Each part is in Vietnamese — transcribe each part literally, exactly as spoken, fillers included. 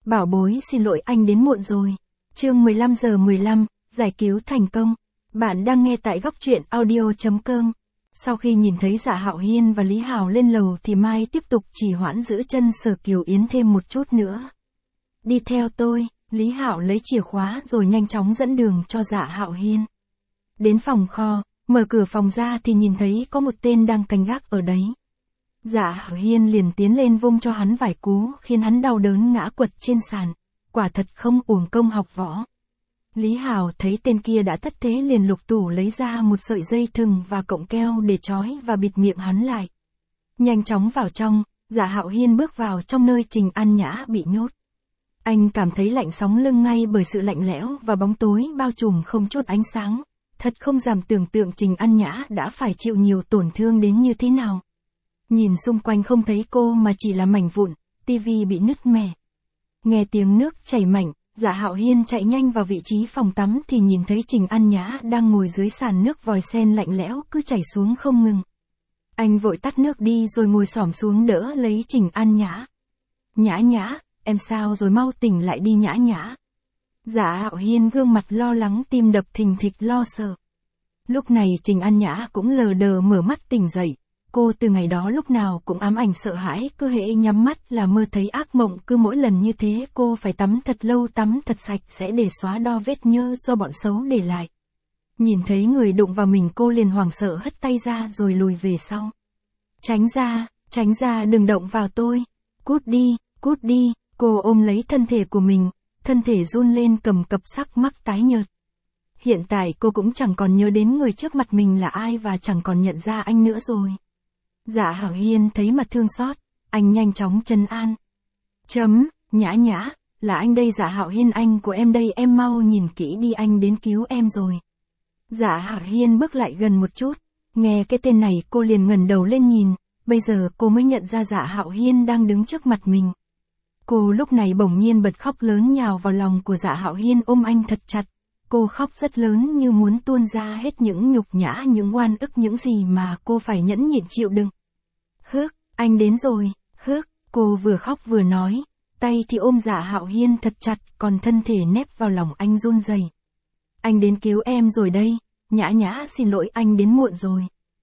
Bảo bối xin lỗi anh đến muộn rồi. Chương mười lăm giờ mười lăm, giải cứu thành công. Bạn đang nghe tại góc truyện audio chấm com. Sau khi nhìn thấy Dạ Hạo Hiên và Lý Hào lên lầu thì Mai tiếp tục trì hoãn giữ chân Sở Kiều Yến thêm một chút nữa. Đi theo tôi, Lý Hạo lấy chìa khóa rồi nhanh chóng dẫn đường cho Dạ Hạo Hiên. Đến phòng kho, mở cửa phòng ra thì nhìn thấy có một tên đang canh gác ở đấy. Dạ Hạo Hiên liền tiến lên vung cho hắn vài cú khiến hắn đau đớn ngã quật trên sàn. Quả thật không uổng công học võ. Lý Hào thấy tên kia đã thất thế liền lục tủ lấy ra một sợi dây thừng và cọng keo để trói và bịt miệng hắn lại. Nhanh chóng vào trong, Dạ Hạo Hiên bước vào trong nơi Trình An Nhã bị nhốt. Anh cảm thấy lạnh sống lưng ngay bởi sự lạnh lẽo và bóng tối bao trùm không chút ánh sáng. Thật không dám tưởng tượng Trình An Nhã đã phải chịu nhiều tổn thương đến như thế nào. Nhìn xung quanh không thấy cô mà chỉ là mảnh vụn, tivi bị nứt mẻ. Nghe tiếng nước chảy mạnh, Dạ Hạo Hiên chạy nhanh vào vị trí phòng tắm thì nhìn thấy Trình An Nhã đang ngồi dưới sàn nước vòi sen lạnh lẽo cứ chảy xuống không ngừng. Anh vội tắt nước đi rồi ngồi xổm xuống đỡ lấy Trình An Nhã. Nhã Nhã, em sao rồi, mau tỉnh lại đi Nhã Nhã. Dạ Hạo Hiên gương mặt lo lắng, tim đập thình thịch lo sợ. Lúc này Trình An Nhã cũng lờ đờ mở mắt tỉnh dậy. Cô từ ngày đó lúc nào cũng ám ảnh sợ hãi, cứ hễ nhắm mắt là mơ thấy ác mộng, cứ mỗi lần như thế cô phải tắm thật lâu, tắm thật sạch sẽ để xóa đo vết nhơ do bọn xấu để lại. Nhìn thấy người đụng vào mình cô liền hoảng sợ hất tay ra rồi lùi về sau. Tránh ra, tránh ra, đừng động vào tôi. Cút đi, cút đi, cô ôm lấy thân thể của mình, thân thể run lên cầm cập, sắc mắt tái nhợt. Hiện tại cô cũng chẳng còn nhớ đến người trước mặt mình là ai và chẳng còn nhận ra anh nữa rồi. Dạ Hạo Hiên thấy mặt thương xót, anh nhanh chóng trấn an. Chấm, Nhã Nhã, là anh đây Dạ Hạo Hiên, anh của em đây, em mau nhìn kỹ đi, anh đến cứu em rồi. Dạ Hạo Hiên bước lại gần một chút, nghe cái tên này cô liền ngẩng đầu lên nhìn, bây giờ cô mới nhận ra Dạ Hạo Hiên đang đứng trước mặt mình. Cô lúc này bỗng nhiên bật khóc lớn nhào vào lòng của Dạ Hạo Hiên ôm anh thật chặt. Cô khóc rất lớn như muốn tuôn ra hết những nhục nhã, những oan ức, những gì mà cô phải nhẫn nhịn chịu đựng. Hước, anh đến rồi, hước, cô vừa khóc vừa nói, tay thì ôm Dạ Hạo Hiên thật chặt, còn thân thể nép vào lòng anh run rẩy. Anh đến cứu em rồi đây, Nhã Nhã xin lỗi anh đến muộn rồi.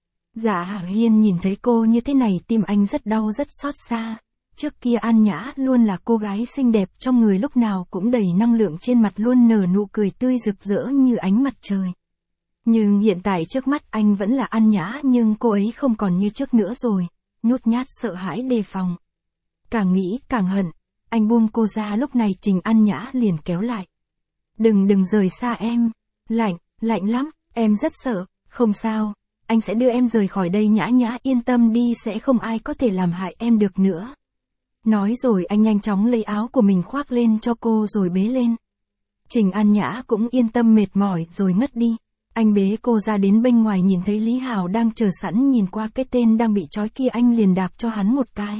Dạ Hạo Hiên nhìn thấy cô như thế này tim anh rất đau rất xót xa. Trước kia An Nhã luôn là cô gái xinh đẹp trong người, lúc nào cũng đầy năng lượng, trên mặt luôn nở nụ cười tươi rực rỡ như ánh mặt trời. Nhưng hiện tại trước mắt anh vẫn là An Nhã, nhưng cô ấy không còn như trước nữa rồi, nhút nhát sợ hãi đề phòng. Càng nghĩ càng hận, anh buông cô ra, lúc này Trình An Nhã liền kéo lại. Đừng đừng rời xa em, lạnh, lạnh lắm, em rất sợ, không sao, anh sẽ đưa em rời khỏi đây Nhã Nhã, yên tâm đi, sẽ không ai có thể làm hại em được nữa. Nói rồi anh nhanh chóng lấy áo của mình khoác lên cho cô rồi bế lên. Trình An Nhã cũng yên tâm mệt mỏi rồi ngất đi. Anh bế cô ra đến bên ngoài nhìn thấy Lý Hào đang chờ sẵn, nhìn qua cái tên đang bị trói kia anh liền đạp cho hắn một cái.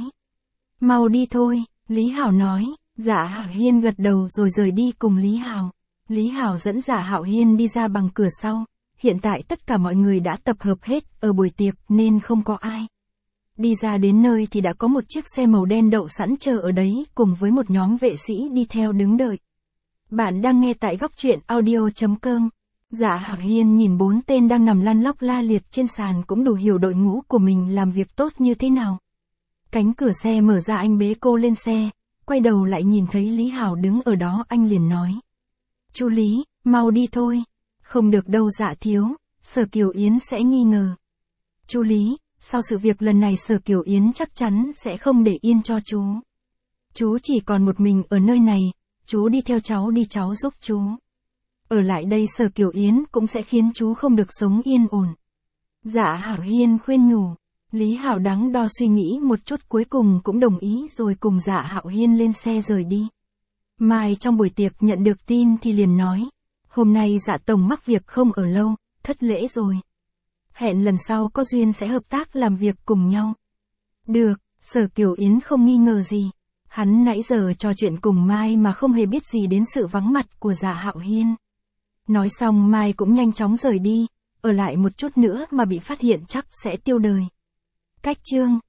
Mau đi thôi, Lý Hào nói. Dạ Hạo Hiên gật đầu rồi rời đi cùng Lý Hào. Lý Hào dẫn Dạ Hạo Hiên đi ra bằng cửa sau. Hiện tại tất cả mọi người đã tập hợp hết ở buổi tiệc nên không có ai. Đi ra đến nơi thì đã có một chiếc xe màu đen đậu sẵn chờ ở đấy cùng với một nhóm vệ sĩ đi theo đứng đợi. Bạn đang nghe tại góc truyện audio chấm com. Dạ Hạo Hiên nhìn bốn tên đang nằm lăn lóc la liệt trên sàn cũng đủ hiểu đội ngũ của mình làm việc tốt như thế nào. Cánh cửa xe mở ra, anh bế cô lên xe, quay đầu lại nhìn thấy Lý Hào đứng ở đó, anh liền nói. Chú Lý, mau đi thôi. Không được đâu Dạ thiếu, Sở Kiều Yến sẽ nghi ngờ. Chú Lý, sau sự việc lần này Sở Kiều Yến chắc chắn sẽ không để yên cho chú. Chú chỉ còn một mình ở nơi này, chú đi theo cháu đi, cháu giúp chú. Ở lại đây Sở Kiều Yến cũng sẽ khiến chú không được sống yên ổn. Dạ Hạo Hiên khuyên nhủ. Lý Hào đắn đo suy nghĩ một chút cuối cùng cũng đồng ý rồi cùng Dạ Hạo Hiên lên xe rời đi. Mai trong buổi tiệc nhận được tin thì liền nói. Hôm nay Dạ tổng mắc việc không ở lâu, thất lễ rồi. Hẹn lần sau có duyên sẽ hợp tác làm việc cùng nhau. Được, Sở Kiều Yến không nghi ngờ gì. Hắn nãy giờ trò chuyện cùng Mai mà không hề biết gì đến sự vắng mặt của Dạ Hạo Hiên. Nói xong Mai cũng nhanh chóng rời đi, ở lại một chút nữa mà bị phát hiện chắc sẽ tiêu đời. Cách chương